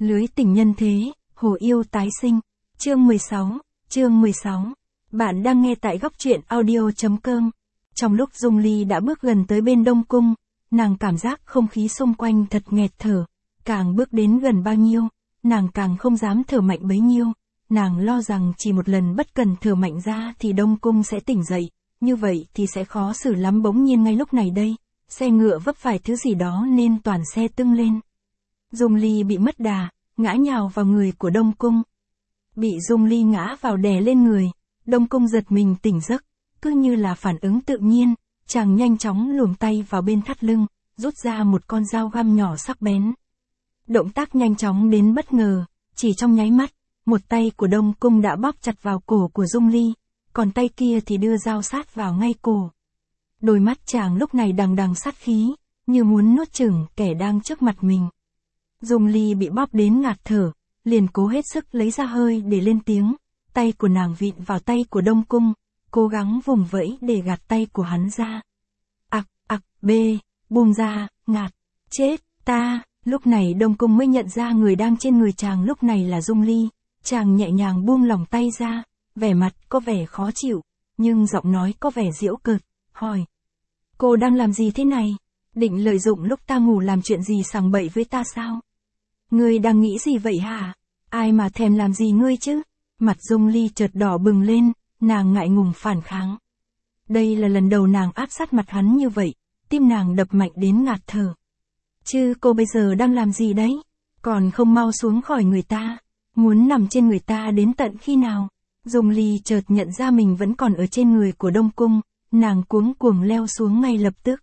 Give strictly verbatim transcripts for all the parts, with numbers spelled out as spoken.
Lưới tình nhân thế, hồ yêu tái sinh. Chương mười sáu, chương mười sáu. Bạn đang nghe tại góc truyện audio.com. Trong lúc Dung Ly đã bước gần tới bên Đông Cung, nàng cảm giác không khí xung quanh thật nghẹt thở. Càng bước đến gần bao nhiêu, nàng càng không dám thở mạnh bấy nhiêu. Nàng lo rằng chỉ một lần bất cần thở mạnh ra thì Đông Cung sẽ tỉnh dậy, như vậy thì sẽ khó xử lắm. Bỗng nhiên ngay lúc này đây, xe ngựa vấp phải thứ gì đó nên toàn xe tưng lên. Dung Ly bị mất đà, ngã nhào vào người của Đông Cung. Bị Dung Ly ngã vào đè lên người, Đông Cung giật mình tỉnh giấc, cứ như là phản ứng tự nhiên, chàng nhanh chóng luồn tay vào bên thắt lưng, rút ra một con dao găm nhỏ sắc bén. Động tác nhanh chóng đến bất ngờ, chỉ trong nháy mắt, một tay của Đông Cung đã bóp chặt vào cổ của Dung Ly, còn tay kia thì đưa dao sát vào ngay cổ. Đôi mắt chàng lúc này đằng đằng sát khí, như muốn nuốt chửng kẻ đang trước mặt mình. Dung Ly bị bóp đến ngạt thở, liền cố hết sức lấy ra hơi để lên tiếng, tay của nàng vịn vào tay của Đông Cung, cố gắng vùng vẫy để gạt tay của hắn ra. Ặc, ặc, bê, buông ra, ngạt, chết, ta, lúc này Đông Cung mới nhận ra người đang trên người chàng lúc này là Dung Ly, chàng nhẹ nhàng buông lỏng tay ra, vẻ mặt có vẻ khó chịu, nhưng giọng nói có vẻ giễu cợt, hỏi. Cô đang làm gì thế này? Định lợi dụng lúc ta ngủ làm chuyện gì sằng bậy với ta sao? Ngươi đang nghĩ gì vậy hả? Ai mà thèm làm gì ngươi chứ? Mặt Dung Ly chợt đỏ bừng lên, nàng ngại ngùng phản kháng. Đây là lần đầu nàng áp sát mặt hắn như vậy, tim nàng đập mạnh đến ngạt thở. Chứ cô bây giờ đang làm gì đấy? Còn không mau xuống khỏi người ta, muốn nằm trên người ta đến tận khi nào? Dung Ly chợt nhận ra mình vẫn còn ở trên người của Đông Cung, nàng cuống cuồng leo xuống ngay lập tức.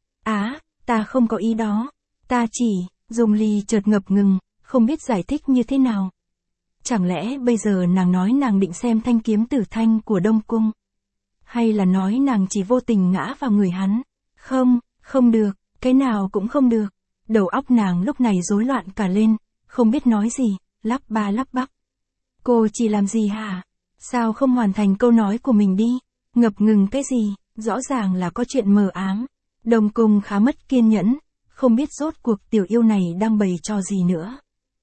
Á, ta không có ý đó, ta chỉ, Dung Ly chợt ngập ngừng, không biết giải thích như thế nào. Chẳng lẽ bây giờ nàng nói nàng định xem thanh kiếm tử thanh của Đông Cung? Hay là nói nàng chỉ vô tình ngã vào người hắn? Không, không được, cái nào cũng không được. Đầu óc nàng lúc này rối loạn cả lên, không biết nói gì, lắp ba lắp bắp. Cô chỉ làm gì hả? Sao không hoàn thành câu nói của mình đi? Ngập ngừng cái gì? Rõ ràng là có chuyện mờ ám. Đông Cung khá mất kiên nhẫn, không biết rốt cuộc tiểu yêu này đang bày trò gì nữa.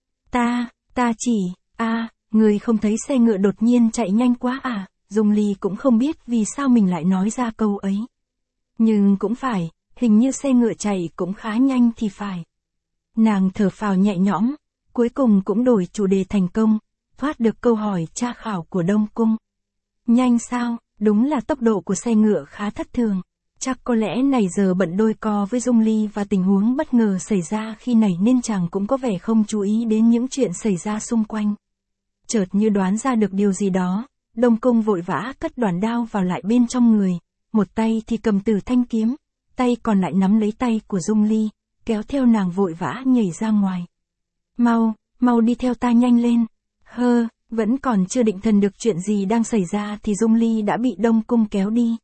Ta, ta chỉ, a, à, người không thấy xe ngựa đột nhiên chạy nhanh quá à? Dung Ly cũng không biết vì sao mình lại nói ra câu ấy. Nhưng cũng phải, hình như xe ngựa chạy cũng khá nhanh thì phải. Nàng thở phào nhẹ nhõm, cuối cùng cũng đổi chủ đề thành công, thoát được câu hỏi tra khảo của Đông Cung. Nhanh sao? Đúng là tốc độ của xe ngựa khá thất thường. Chắc có lẽ này giờ bận đôi co với Dung Ly và tình huống bất ngờ xảy ra khi này nên chàng cũng có vẻ không chú ý đến những chuyện xảy ra xung quanh. Chợt như đoán ra được điều gì đó, Đông Cung vội vã cất đoàn đao vào lại bên trong người, một tay thì cầm tử thanh kiếm, tay còn lại nắm lấy tay của Dung Ly, kéo theo nàng vội vã nhảy ra ngoài. Mau, mau đi theo ta nhanh lên. Hơ, vẫn còn chưa định thần được chuyện gì đang xảy ra thì Dung Ly đã bị Đông Cung kéo đi.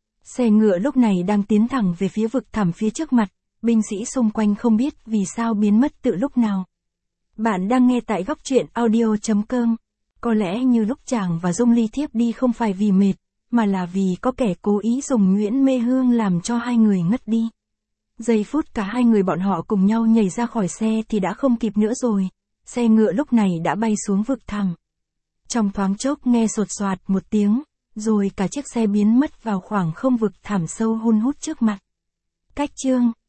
Xe ngựa lúc này đang tiến thẳng về phía vực thẳm phía trước mặt, binh sĩ xung quanh không biết vì sao biến mất từ lúc nào. Bạn đang nghe tại góc truyện audio.com. Có lẽ như lúc chàng và Dung Ly thiếp đi không phải vì mệt, mà là vì có kẻ cố ý dùng nhuyễn mê hương làm cho hai người ngất đi. Giây phút cả hai người bọn họ cùng nhau nhảy ra khỏi xe thì đã không kịp nữa rồi, xe ngựa lúc này đã bay xuống vực thẳm. Trong thoáng chốc nghe sột soạt một tiếng, rồi cả chiếc xe biến mất vào khoảng không vực thẳm sâu hun hút trước mặt. Cách chương